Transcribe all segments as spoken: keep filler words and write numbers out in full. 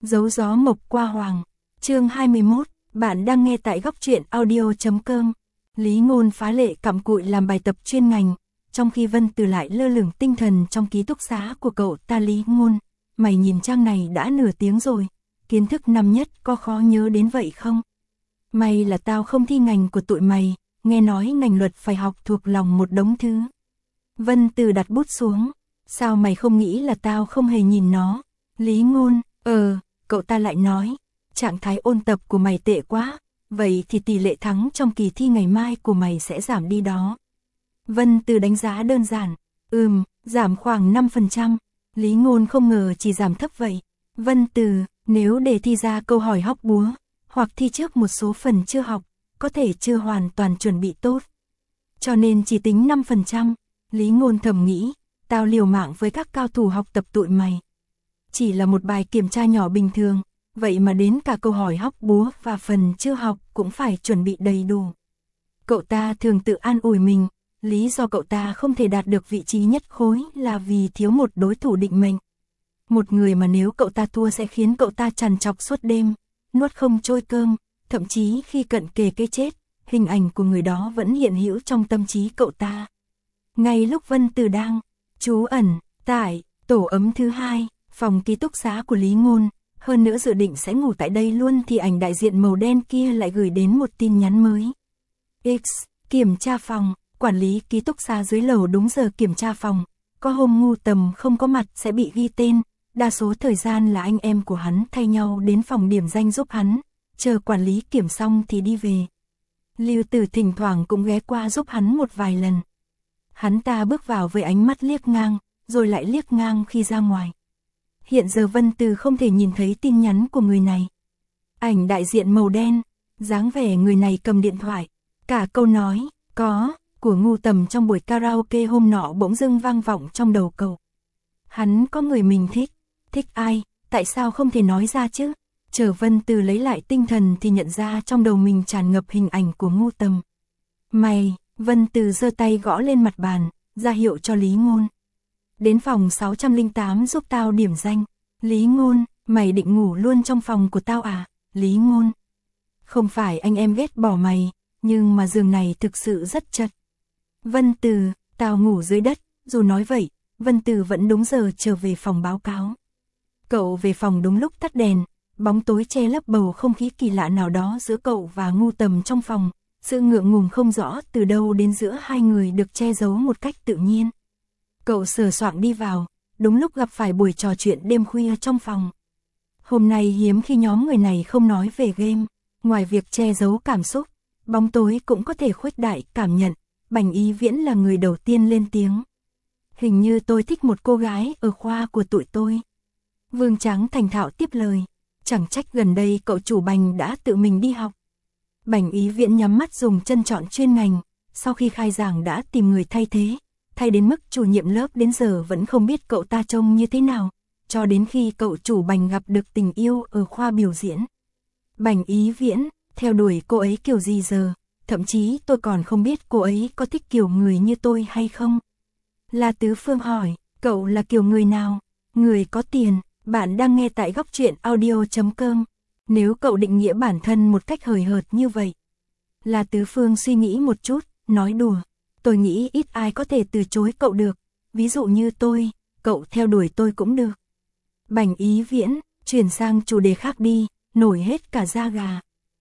Dấu gió mộc qua hoàng. Chương hai mươi mốt, bạn đang nghe tại góc truyện audio.com. Lý Ngôn phá lệ cặm cụi làm bài tập chuyên ngành, trong khi Vân Từ lại lơ lửng tinh thần trong ký túc xá của cậu ta. Lý Ngôn, mày nhìn trang này đã nửa tiếng rồi, kiến thức năm nhất có khó nhớ đến vậy không? May là tao không thi ngành của tụi mày, nghe nói ngành luật phải học thuộc lòng một đống thứ. Vân Từ đặt bút xuống, sao mày không nghĩ là tao không hề nhìn nó? Lý Ngôn, ờ, cậu ta lại nói, trạng thái ôn tập của mày tệ quá, vậy thì tỷ lệ thắng trong kỳ thi ngày mai của mày sẽ giảm đi đó. Vân Từ đánh giá đơn giản, ừm, giảm khoảng năm phần trăm. Lý Ngôn không ngờ chỉ giảm thấp vậy. Vân Từ, nếu đề thi ra câu hỏi hóc búa, hoặc thi trước một số phần chưa học, có thể chưa hoàn toàn chuẩn bị tốt. Cho nên chỉ tính năm phần trăm. Lý Ngôn thầm nghĩ, tao liều mạng với các cao thủ học tập tụi mày. Chỉ là một bài kiểm tra nhỏ bình thường, vậy mà đến cả câu hỏi hóc búa và phần chưa học cũng phải chuẩn bị đầy đủ. Cậu ta thường tự an ủi mình, lý do cậu ta không thể đạt được vị trí nhất khối là vì thiếu một đối thủ định mệnh. Một người mà nếu cậu ta thua sẽ khiến cậu ta trằn trọc suốt đêm, nuốt không trôi cơm, thậm chí khi cận kề cái chết, hình ảnh của người đó vẫn hiện hữu trong tâm trí cậu ta. Ngay lúc Vân Từ đang trú ẩn tại tổ ấm thứ hai, phòng ký túc xá của Lý Ngôn, hơn nữa dự định sẽ ngủ tại đây luôn, thì ảnh đại diện màu đen kia lại gửi đến một tin nhắn mới. X, kiểm tra phòng, quản lý ký túc xá dưới lầu đúng giờ kiểm tra phòng, có hôm Ngu Tầm không có mặt sẽ bị ghi tên, đa số thời gian là anh em của hắn thay nhau đến phòng điểm danh giúp hắn, chờ quản lý kiểm xong thì đi về. Lưu Tử thỉnh thoảng cũng ghé qua giúp hắn một vài lần. Hắn ta bước vào với ánh mắt liếc ngang, rồi lại liếc ngang khi ra ngoài. Hiện giờ Vân Từ không thể nhìn thấy tin nhắn của người này. Ảnh đại diện màu đen, dáng vẻ người này cầm điện thoại, cả câu nói, có, của Ngu Tầm trong buổi karaoke hôm nọ bỗng dưng vang vọng trong đầu cậu. Hắn có người mình thích, thích ai, tại sao không thể nói ra chứ? Chờ Vân Từ lấy lại tinh thần thì nhận ra trong đầu mình tràn ngập hình ảnh của Ngu Tầm. Mày, Vân Từ giơ tay gõ lên mặt bàn, ra hiệu cho Lý Ngôn. Đến phòng sáu trăm lẻ tám giúp tao điểm danh. Lý Ngôn, mày định ngủ luôn trong phòng của tao à? Lý Ngôn, không phải anh em ghét bỏ mày, nhưng mà giường này thực sự rất chật. Vân Từ, tao ngủ dưới đất. Dù nói vậy, Vân Từ vẫn đúng giờ trở về phòng báo cáo. Cậu về phòng đúng lúc tắt đèn, bóng tối che lấp bầu không khí kỳ lạ nào đó giữa cậu và Ngu Tầm trong phòng. Sự ngượng ngùng không rõ từ đâu đến giữa hai người được che giấu một cách tự nhiên. Cậu sờ soạng đi vào, đúng lúc gặp phải buổi trò chuyện đêm khuya trong phòng. Hôm nay hiếm khi nhóm người này không nói về game, ngoài việc che giấu cảm xúc, bóng tối cũng có thể khuếch đại cảm nhận. Bành Ý Viễn là người đầu tiên lên tiếng. Hình như tôi thích một cô gái ở khoa của tụi tôi. Vương Tráng thành thạo tiếp lời, chẳng trách gần đây cậu chủ Bành đã tự mình đi học. Bành Ý Viễn nhắm mắt dùng chân chọn chuyên ngành, sau khi khai giảng đã tìm người thay thế, thay đến mức chủ nhiệm lớp đến giờ vẫn không biết cậu ta trông như thế nào, cho đến khi cậu chủ Bành gặp được tình yêu ở khoa biểu diễn. Bành Ý Viễn, theo đuổi cô ấy kiểu gì giờ, thậm chí tôi còn không biết cô ấy có thích kiểu người như tôi hay không. La Tứ Phương hỏi, cậu là kiểu người nào? Người có tiền. Bạn đang nghe tại góc truyện audio.com. Nếu cậu định nghĩa bản thân một cách hời hợt như vậy. La Tứ Phương suy nghĩ một chút, nói đùa. Tôi nghĩ ít ai có thể từ chối cậu được. Ví dụ như tôi, cậu theo đuổi tôi cũng được. Bành Ý Viễn, chuyển sang chủ đề khác đi, nổi hết cả da gà.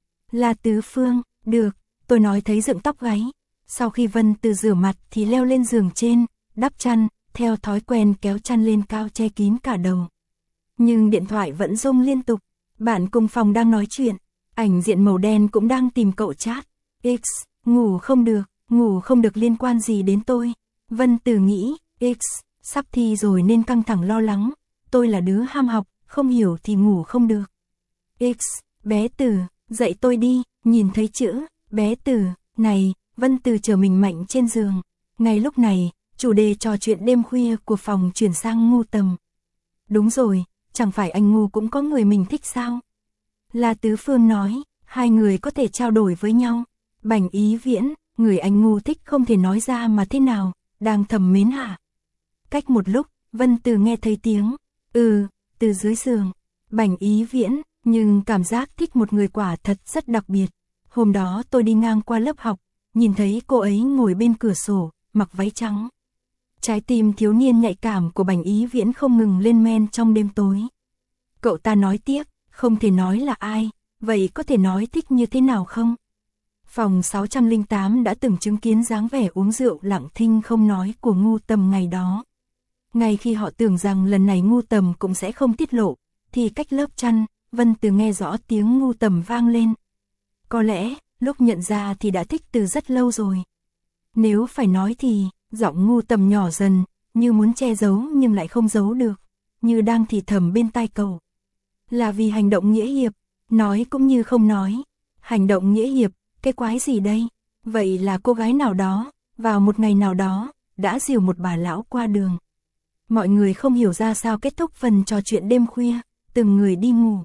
La Tứ Phương, được, tôi nói thấy dựng tóc gáy. Sau khi Vân Từ rửa mặt thì leo lên giường trên, đắp chăn, theo thói quen kéo chăn lên cao che kín cả đầu. Nhưng điện thoại vẫn rung liên tục. Bạn cùng phòng đang nói chuyện, ảnh diện màu đen cũng đang tìm cậu chat. X, ngủ không được, ngủ không được liên quan gì đến tôi. Vân Từ nghĩ, X, sắp thi rồi nên căng thẳng lo lắng. Tôi là đứa ham học, không hiểu thì ngủ không được. X, bé Từ, dậy tôi đi. Nhìn thấy chữ, bé Từ, này, Vân Từ chờ mình mạnh trên giường. Ngay lúc này, chủ đề trò chuyện đêm khuya của phòng chuyển sang Ngu Tầm. Đúng rồi, chẳng phải anh Ngu cũng có người mình thích sao? La Tứ Phương nói, hai người có thể trao đổi với nhau. Bành Ý Viễn, người anh Ngu thích không thể nói ra mà thế nào, đang thầm mến hả? Cách một lúc, Vân Từ nghe thấy tiếng, ừ, từ dưới giường. Bành Ý Viễn, nhưng cảm giác thích một người quả thật rất đặc biệt. Hôm đó tôi đi ngang qua lớp học, nhìn thấy cô ấy ngồi bên cửa sổ, mặc váy trắng. Trái tim thiếu niên nhạy cảm của Bành Ý Viễn không ngừng lên men trong đêm tối. Cậu ta nói tiếp, không thể nói là ai, vậy có thể nói thích như thế nào không? Phòng sáu trăm lẻ tám đã từng chứng kiến dáng vẻ uống rượu lặng thinh không nói của Ngu Tầm ngày đó. Ngay khi họ tưởng rằng lần này Ngu Tầm cũng sẽ không tiết lộ, thì cách lớp chăn, Vân Từ nghe rõ tiếng Ngu Tầm vang lên. Có lẽ, lúc nhận ra thì đã thích từ rất lâu rồi. Nếu phải nói thì, giọng Ngu Tầm nhỏ dần, như muốn che giấu nhưng lại không giấu được, như đang thì thầm bên tai cậu. Là vì hành động nghĩa hiệp, nói cũng như không nói. Hành động nghĩa hiệp, cái quái gì đây? Vậy là cô gái nào đó, vào một ngày nào đó, đã dìu một bà lão qua đường. Mọi người không hiểu ra sao kết thúc phần trò chuyện đêm khuya, từng người đi ngủ.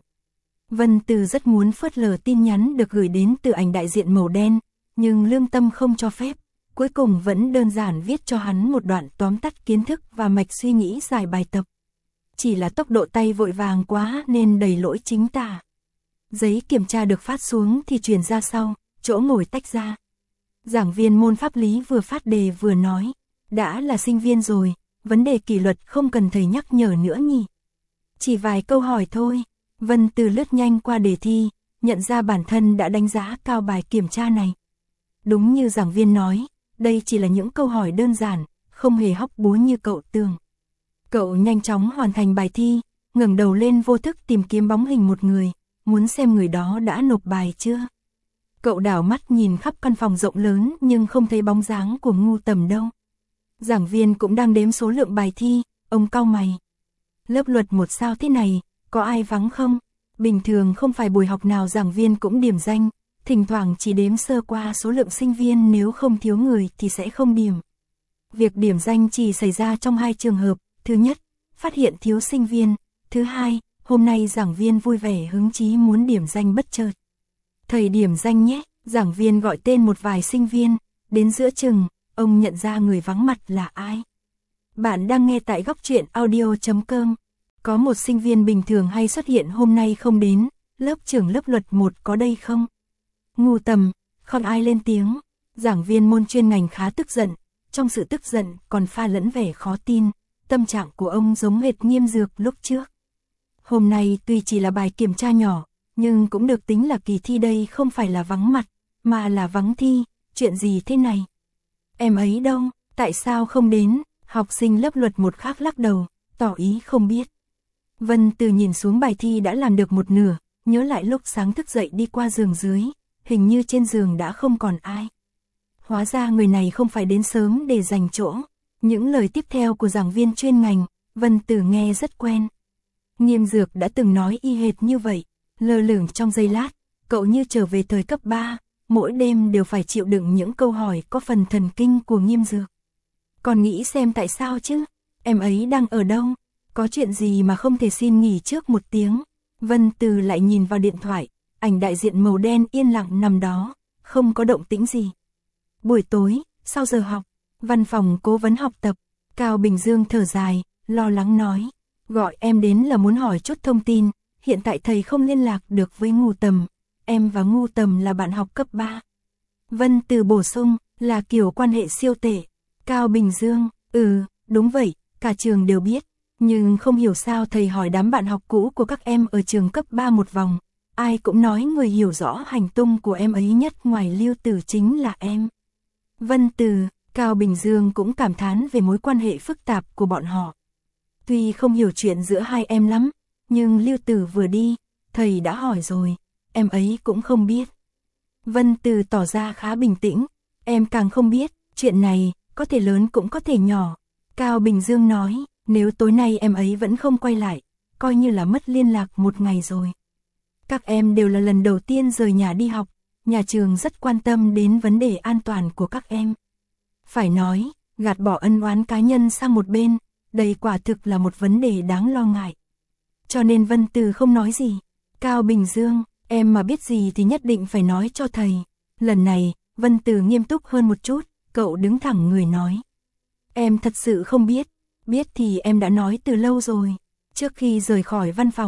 Vân Từ rất muốn phớt lờ tin nhắn được gửi đến từ ảnh đại diện màu đen, nhưng lương tâm không cho phép. Cuối cùng vẫn đơn giản viết cho hắn một đoạn tóm tắt kiến thức và mạch suy nghĩ giải bài tập. Chỉ là tốc độ tay vội vàng quá nên đầy lỗi chính tả. Giấy kiểm tra được phát xuống thì truyền ra sau, chỗ ngồi tách ra. Giảng viên môn pháp lý vừa phát đề vừa nói, đã là sinh viên rồi, vấn đề kỷ luật không cần thầy nhắc nhở nữa nhỉ. Chỉ vài câu hỏi thôi. Vân Từ lướt nhanh qua đề thi, nhận ra bản thân đã đánh giá cao bài kiểm tra này. Đúng như giảng viên nói, đây chỉ là những câu hỏi đơn giản, không hề hóc búa như cậu tưởng. Cậu nhanh chóng hoàn thành bài thi, ngẩng đầu lên vô thức tìm kiếm bóng hình một người, muốn xem người đó đã nộp bài chưa. Cậu đảo mắt nhìn khắp căn phòng rộng lớn nhưng không thấy bóng dáng của Ngu Tầm đâu. Giảng viên cũng đang đếm số lượng bài thi, ông cau mày. Lớp luật một sao thế này, có ai vắng không? Bình thường không phải buổi học nào giảng viên cũng điểm danh, thỉnh thoảng chỉ đếm sơ qua số lượng sinh viên, nếu không thiếu người thì sẽ không điểm. Việc điểm danh chỉ xảy ra trong hai trường hợp, thứ nhất, phát hiện thiếu sinh viên, thứ hai, hôm nay giảng viên vui vẻ hứng chí muốn điểm danh bất chợt. Thầy điểm danh nhé, giảng viên gọi tên một vài sinh viên, đến giữa chừng, ông nhận ra người vắng mặt là ai. Bạn đang nghe tại góc truyện audio chấm com. Có một sinh viên bình thường hay xuất hiện hôm nay không đến, lớp trưởng lớp luật một có đây không? Ngu Tầm, không ai lên tiếng. Giảng viên môn chuyên ngành khá tức giận, trong sự tức giận còn pha lẫn vẻ khó tin, tâm trạng của ông giống hệt Nghiêm Dược lúc trước. Hôm nay tuy chỉ là bài kiểm tra nhỏ, nhưng cũng được tính là kỳ thi đây, không phải là vắng mặt, mà là vắng thi. Chuyện gì thế này? Em ấy đâu, tại sao không đến? Học sinh lớp luật một khác lắc đầu, tỏ ý không biết. Vân Từ nhìn xuống bài thi đã làm được một nửa, nhớ lại lúc sáng thức dậy đi qua giường dưới, hình như trên giường đã không còn ai. Hóa ra người này không phải đến sớm để giành chỗ. Những lời tiếp theo của giảng viên chuyên ngành, Vân Từ nghe rất quen. Nghiêm Dược đã từng nói y hệt như vậy, lơ lửng trong giây lát, cậu như trở về thời cấp ba, mỗi đêm đều phải chịu đựng những câu hỏi có phần thần kinh của Nghiêm Dược. Còn nghĩ xem tại sao chứ, em ấy đang ở đâu, có chuyện gì mà không thể xin nghỉ trước một tiếng. Vân Từ lại nhìn vào điện thoại, ảnh đại diện màu đen yên lặng nằm đó, không có động tĩnh gì. Buổi tối, sau giờ học, văn phòng cố vấn học tập, Cao Bình Dương thở dài, lo lắng nói, gọi em đến là muốn hỏi chút thông tin, hiện tại thầy không liên lạc được với Ngu Tầm, em và Ngu Tầm là bạn học cấp ba. Vân Từ bổ sung, là kiểu quan hệ siêu tệ. Cao Bình Dương, ừ, đúng vậy, cả trường đều biết, nhưng không hiểu sao thầy hỏi đám bạn học cũ của các em ở trường cấp ba một vòng, ai cũng nói người hiểu rõ hành tung của em ấy nhất ngoài Lưu Tử chính là em. Vân Từ, Cao Bình Dương cũng cảm thán về mối quan hệ phức tạp của bọn họ. Tuy không hiểu chuyện giữa hai em lắm, nhưng Lưu Tử vừa đi, thầy đã hỏi rồi, em ấy cũng không biết. Vân Từ tỏ ra khá bình tĩnh, em càng không biết, chuyện này, có thể lớn cũng có thể nhỏ. Cao Bình Dương nói, nếu tối nay em ấy vẫn không quay lại, coi như là mất liên lạc một ngày rồi. Các em đều là lần đầu tiên rời nhà đi học, nhà trường rất quan tâm đến vấn đề an toàn của các em. Phải nói, gạt bỏ ân oán cá nhân sang một bên, đây quả thực là một vấn đề đáng lo ngại. Cho nên Vân Từ không nói gì. Cao Bình Dương, em mà biết gì thì nhất định phải nói cho thầy. Lần này, Vân Từ nghiêm túc hơn một chút, cậu đứng thẳng người nói. Em thật sự không biết, biết thì em đã nói từ lâu rồi. Trước khi rời khỏi văn phòng,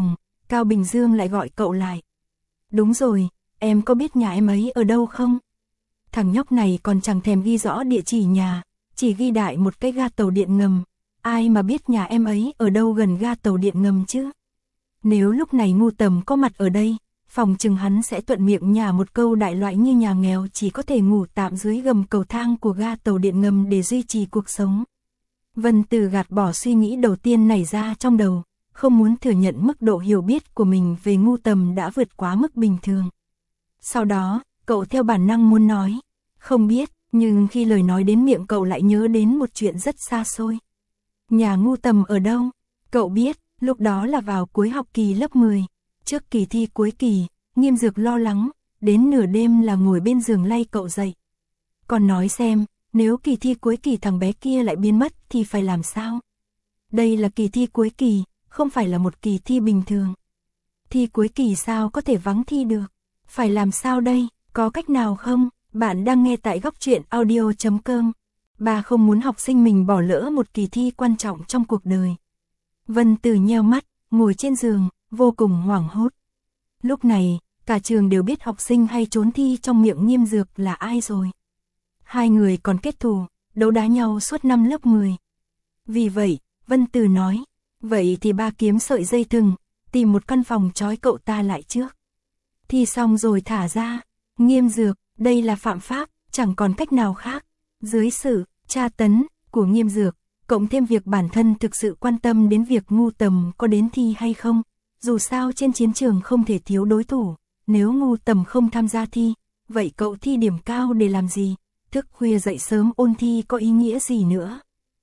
Cao Bình Dương lại gọi cậu lại. Đúng rồi, em có biết nhà em ấy ở đâu không? Thằng nhóc này còn chẳng thèm ghi rõ địa chỉ nhà, chỉ ghi đại một cái ga tàu điện ngầm. Ai mà biết nhà em ấy ở đâu gần ga tàu điện ngầm chứ? Nếu lúc này Ngu Tầm có mặt ở đây, phòng chừng hắn sẽ thuận miệng nhả một câu đại loại như nhà nghèo chỉ có thể ngủ tạm dưới gầm cầu thang của ga tàu điện ngầm để duy trì cuộc sống. Vân Từ gạt bỏ suy nghĩ đầu tiên nảy ra trong đầu, không muốn thừa nhận mức độ hiểu biết của mình về Ngu Tầm đã vượt quá mức bình thường. Sau đó, cậu theo bản năng muốn nói, không biết, nhưng khi lời nói đến miệng cậu lại nhớ đến một chuyện rất xa xôi. Nhà Ngu Tầm ở đâu? Cậu biết, lúc đó là vào cuối học kỳ lớp mười, trước kỳ thi cuối kỳ, Nghiêm Dược lo lắng, đến nửa đêm là ngồi bên giường lay cậu dậy. Còn nói xem, nếu kỳ thi cuối kỳ thằng bé kia lại biến mất thì phải làm sao? Đây là kỳ thi cuối kỳ, không phải là một kỳ thi bình thường. Thi cuối kỳ sao có thể vắng thi được? Phải làm sao đây? Có cách nào không? Bạn đang nghe tại góc truyện audio chấm com. Bà không muốn học sinh mình bỏ lỡ một kỳ thi quan trọng trong cuộc đời. Vân Từ nheo mắt, ngồi trên giường, vô cùng hoảng hốt. Lúc này, cả trường đều biết học sinh hay trốn thi trong miệng Nghiêm Dược là ai rồi. Hai người còn kết thù, đấu đá nhau suốt năm lớp mười. Vì vậy, Vân Từ nói, vậy thì ba kiếm sợi dây thừng, tìm một căn phòng trói cậu ta lại trước. Thi xong rồi thả ra. Nghiêm Dược, đây là phạm pháp, chẳng còn cách nào khác. Dưới sự tra tấn của Nghiêm Dược, cộng thêm việc bản thân thực sự quan tâm đến việc Ngu Tầm có đến thi hay không. Dù sao trên chiến trường không thể thiếu đối thủ, nếu Ngu Tầm không tham gia thi, vậy cậu thi điểm cao để làm gì? Thức khuya dậy sớm ôn thi có ý nghĩa gì nữa?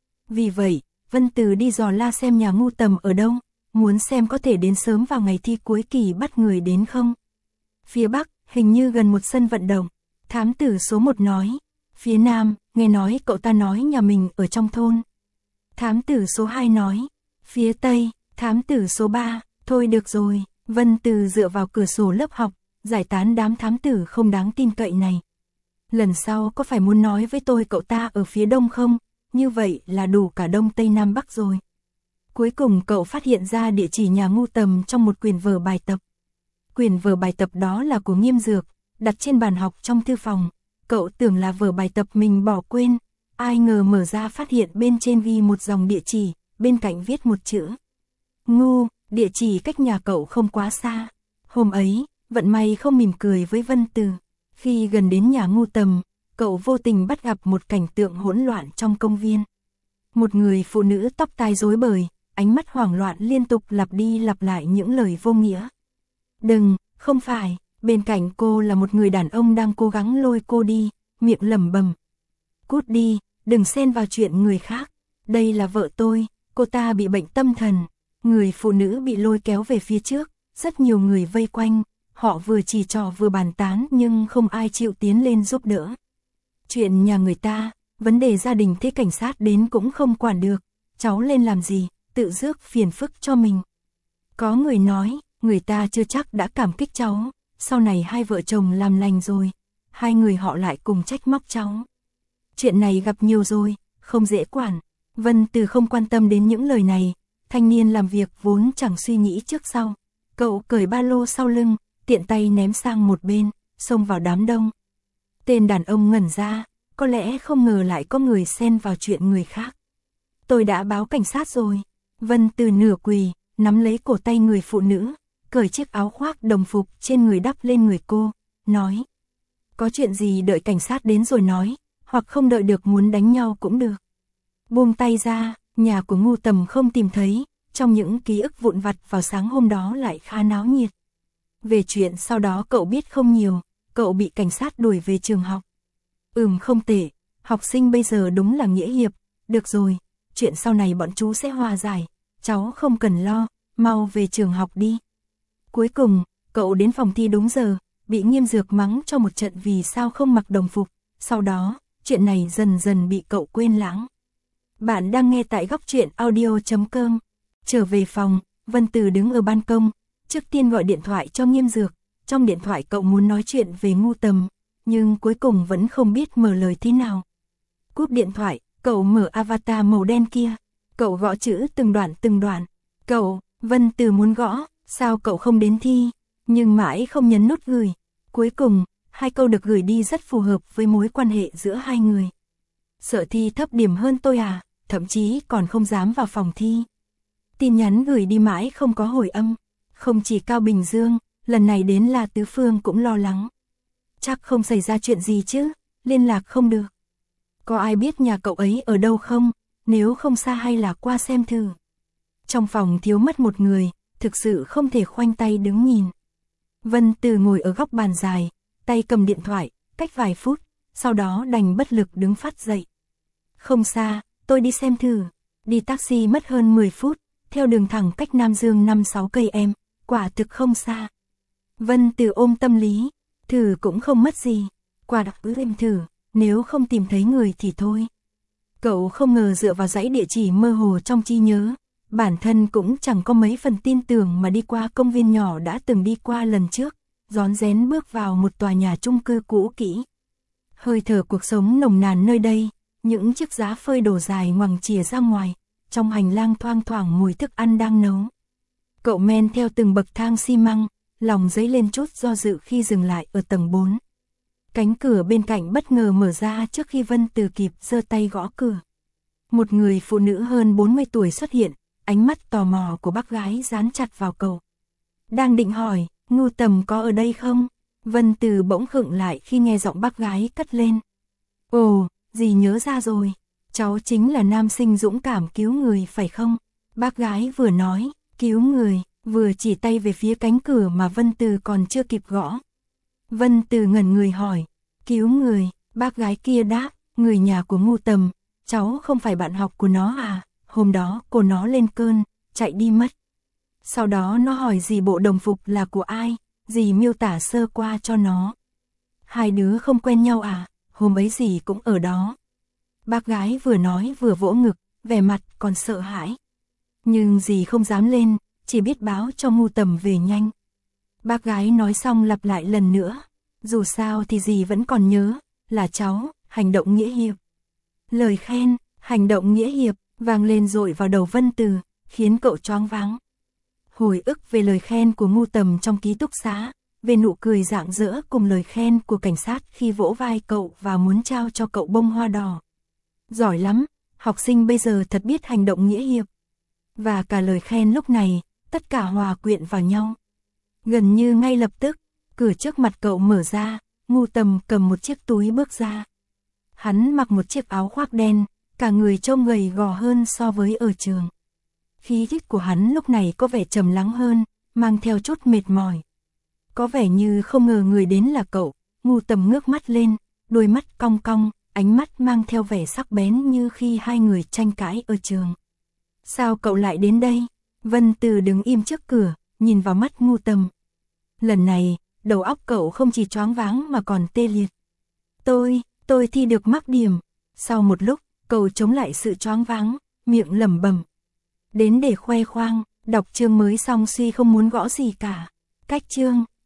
Vì vậy, Vân Từ đi dò la xem nhà Ngu Tầm ở đâu, muốn xem có thể đến sớm vào ngày thi cuối kỳ bắt người đến không. Phía Bắc, hình như gần một sân vận động, thám tử số một nói. Phía Nam, nghe nói cậu ta nói nhà mình ở trong thôn. Thám tử số hai nói. Phía Tây, thám tử số ba, thôi được rồi. Vân Từ dựa vào cửa sổ lớp học, giải tán đám thám tử không đáng tin cậy này. Lần sau có phải muốn nói với tôi cậu ta ở phía Đông không? Như vậy là đủ cả Đông Tây Nam Bắc rồi. Cuối cùng cậu phát hiện ra địa chỉ nhà Ngu Tầm trong một quyển vở bài tập. Quyển vở bài tập đó là của Nghiêm Dược, đặt trên bàn học trong thư phòng. Cậu tưởng là vở bài tập mình bỏ quên, ai ngờ mở ra phát hiện bên trên ghi một dòng địa chỉ, bên cạnh viết một chữ. Ngu, địa chỉ cách nhà cậu không quá xa. Hôm ấy, vận may không mỉm cười với Vân Từ. Khi gần đến nhà Ngu Tầm, cậu vô tình bắt gặp một cảnh tượng hỗn loạn trong công viên. Một người phụ nữ tóc tai rối bời, ánh mắt hoảng loạn liên tục lặp đi lặp lại những lời vô nghĩa. Đừng, không phải, bên cạnh cô là một người đàn ông đang cố gắng lôi cô đi, miệng lẩm bẩm. Cút đi, đừng xen vào chuyện người khác, đây là vợ tôi, cô ta bị bệnh tâm thần. Người phụ nữ bị lôi kéo về phía trước, rất nhiều người vây quanh, họ vừa chỉ trỏ vừa bàn tán nhưng không ai chịu tiến lên giúp đỡ. Chuyện nhà người ta, vấn đề gia đình thế cảnh sát đến cũng không quản được, cháu lên làm gì, tự rước phiền phức cho mình. Có người nói, người ta chưa chắc đã cảm kích cháu, sau này hai vợ chồng làm lành rồi, hai người họ lại cùng trách móc cháu. Chuyện này gặp nhiều rồi, không dễ quản. Vân Từ không quan tâm đến những lời này, thanh niên làm việc vốn chẳng suy nghĩ trước sau. Cậu cởi ba lô sau lưng, tiện tay ném sang một bên, xông vào đám đông. Tên đàn ông ngẩn ra, có lẽ không ngờ lại có người xen vào chuyện người khác. Tôi đã báo cảnh sát rồi. Vân Từ nửa quỳ, nắm lấy cổ tay người phụ nữ, cởi chiếc áo khoác đồng phục trên người đắp lên người cô, nói. Có chuyện gì đợi cảnh sát đến rồi nói, hoặc không đợi được muốn đánh nhau cũng được. Buông tay ra, nhà của Ngu Tầm không tìm thấy, trong những ký ức vụn vặt vào sáng hôm đó lại khá náo nhiệt. Về chuyện sau đó cậu biết không nhiều, cậu bị cảnh sát đuổi về trường học. Ừm không tệ, học sinh bây giờ đúng là nghĩa hiệp, được rồi, chuyện sau này bọn chú sẽ hòa giải, cháu không cần lo, mau về trường học đi. Cuối cùng, cậu đến phòng thi đúng giờ, bị Nghiêm Dược mắng cho một trận vì sao không mặc đồng phục, sau đó, chuyện này dần dần bị cậu quên lãng. Bạn đang nghe tại góc truyện audio chấm com. Trở về phòng, Vân Từ đứng ở ban công, trước tiên gọi điện thoại cho Nghiêm Dược, trong điện thoại cậu muốn nói chuyện về Ngu Tầm, nhưng cuối cùng vẫn không biết mở lời thế nào. Cúp điện thoại, cậu mở avatar màu đen kia, cậu gõ chữ từng đoạn từng đoạn, cậu, Vân Từ muốn gõ, Sao cậu không đến thi? Nhưng mãi không nhấn nút gửi. Cuối cùng, hai câu được gửi đi rất phù hợp với mối quan hệ giữa hai người. Sợ thi thấp điểm hơn tôi à, thậm chí còn không dám vào phòng thi. Tin nhắn gửi đi mãi không có hồi âm. Không chỉ Cao Bình Dương, lần này đến La Tứ Phương cũng lo lắng. Chắc không xảy ra chuyện gì chứ, liên lạc không được. Có ai biết nhà cậu ấy ở đâu không, nếu không xa hay là qua xem thử. Trong phòng thiếu mất một người, thực sự không thể khoanh tay đứng nhìn. Vân Từ ngồi ở góc bàn dài, tay cầm điện thoại, cách vài phút, sau đó đành bất lực đứng phát dậy. Không xa, tôi đi xem thử. Đi taxi mất hơn mười phút, theo đường thẳng cách Nam Dương năm sáu cây em, quả thực không xa. Vân Từ ôm tâm lý, thử cũng không mất gì, quả đặc cứ em thử, nếu không tìm thấy người thì thôi. Cậu không ngờ dựa vào dãy địa chỉ mơ hồ trong trí nhớ, bản thân cũng chẳng có mấy phần tin tưởng mà đi qua công viên nhỏ đã từng đi qua lần trước, rón rén bước vào một tòa nhà chung cư cũ kỹ. Hơi thở cuộc sống nồng nàn nơi đây, những chiếc giá phơi đổ dài ngoằng chìa ra ngoài, trong hành lang thoang thoảng mùi thức ăn đang nấu. Cậu men theo từng bậc thang xi măng, lòng dấy lên chút do dự khi dừng lại ở tầng bốn. Cánh cửa bên cạnh bất ngờ mở ra trước khi Vân Từ kịp giơ tay gõ cửa. Một người phụ nữ hơn bốn mươi tuổi xuất hiện, ánh mắt tò mò của bác gái dán chặt vào cậu. Đang định hỏi, Ngưu Tầm có ở đây không? Vân Từ bỗng khựng lại khi nghe giọng bác gái cất lên. Ồ, dì nhớ ra rồi, cháu chính là nam sinh dũng cảm cứu người phải không? Bác gái vừa nói, cứu người, vừa chỉ tay về phía cánh cửa mà Vân Từ còn chưa kịp gõ. Vân Từ ngẩn người hỏi, cứu người, bác gái kia đáp, người nhà của Ngưu Tầm, cháu không phải bạn học của nó à, hôm đó cô nó lên cơn, chạy đi mất. Sau đó nó hỏi dì bộ đồng phục là của ai, dì miêu tả sơ qua cho nó. Hai đứa không quen nhau à, hôm ấy dì cũng ở đó. Bác gái vừa nói vừa vỗ ngực, vẻ mặt còn sợ hãi. Nhưng dì không dám lên, chỉ biết báo cho Ngưu Tầm về nhanh. Bác gái nói xong lặp lại lần nữa, dù sao thì dì vẫn còn nhớ, là cháu, hành động nghĩa hiệp. Lời khen, hành động nghĩa hiệp, vang lên dội vào đầu Vân Từ, khiến cậu choáng váng. Hồi ức về lời khen của Ngưu Tầm trong ký túc xá, về nụ cười rạng rỡ cùng lời khen của cảnh sát khi vỗ vai cậu và muốn trao cho cậu bông hoa đỏ. Giỏi lắm, học sinh bây giờ thật biết hành động nghĩa hiệp. Và cả lời khen lúc này, tất cả hòa quyện vào nhau. Gần như ngay lập tức, cửa trước mặt cậu mở ra, Ngưu Tầm cầm một chiếc túi bước ra. Hắn mặc một chiếc áo khoác đen, cả người trông gầy gò hơn so với ở trường. Khí chất của hắn lúc này có vẻ trầm lắng hơn, mang theo chút mệt mỏi. Có vẻ như không ngờ người đến là cậu, Ngưu Tầm ngước mắt lên, đôi mắt cong cong, ánh mắt mang theo vẻ sắc bén như khi hai người tranh cãi ở trường. Sao cậu lại đến đây? Vân Từ đứng im trước cửa, nhìn vào mắt Ngưu Tầm. Lần này, đầu óc cậu không chỉ choáng váng mà còn tê liệt. Tôi, tôi thi được mắc điểm. Sau một lúc, cậu chống lại sự choáng váng, miệng lẩm bẩm. Đến để khoe khoang, đọc chương mới xong suy không muốn gõ gì cả. Cách chương.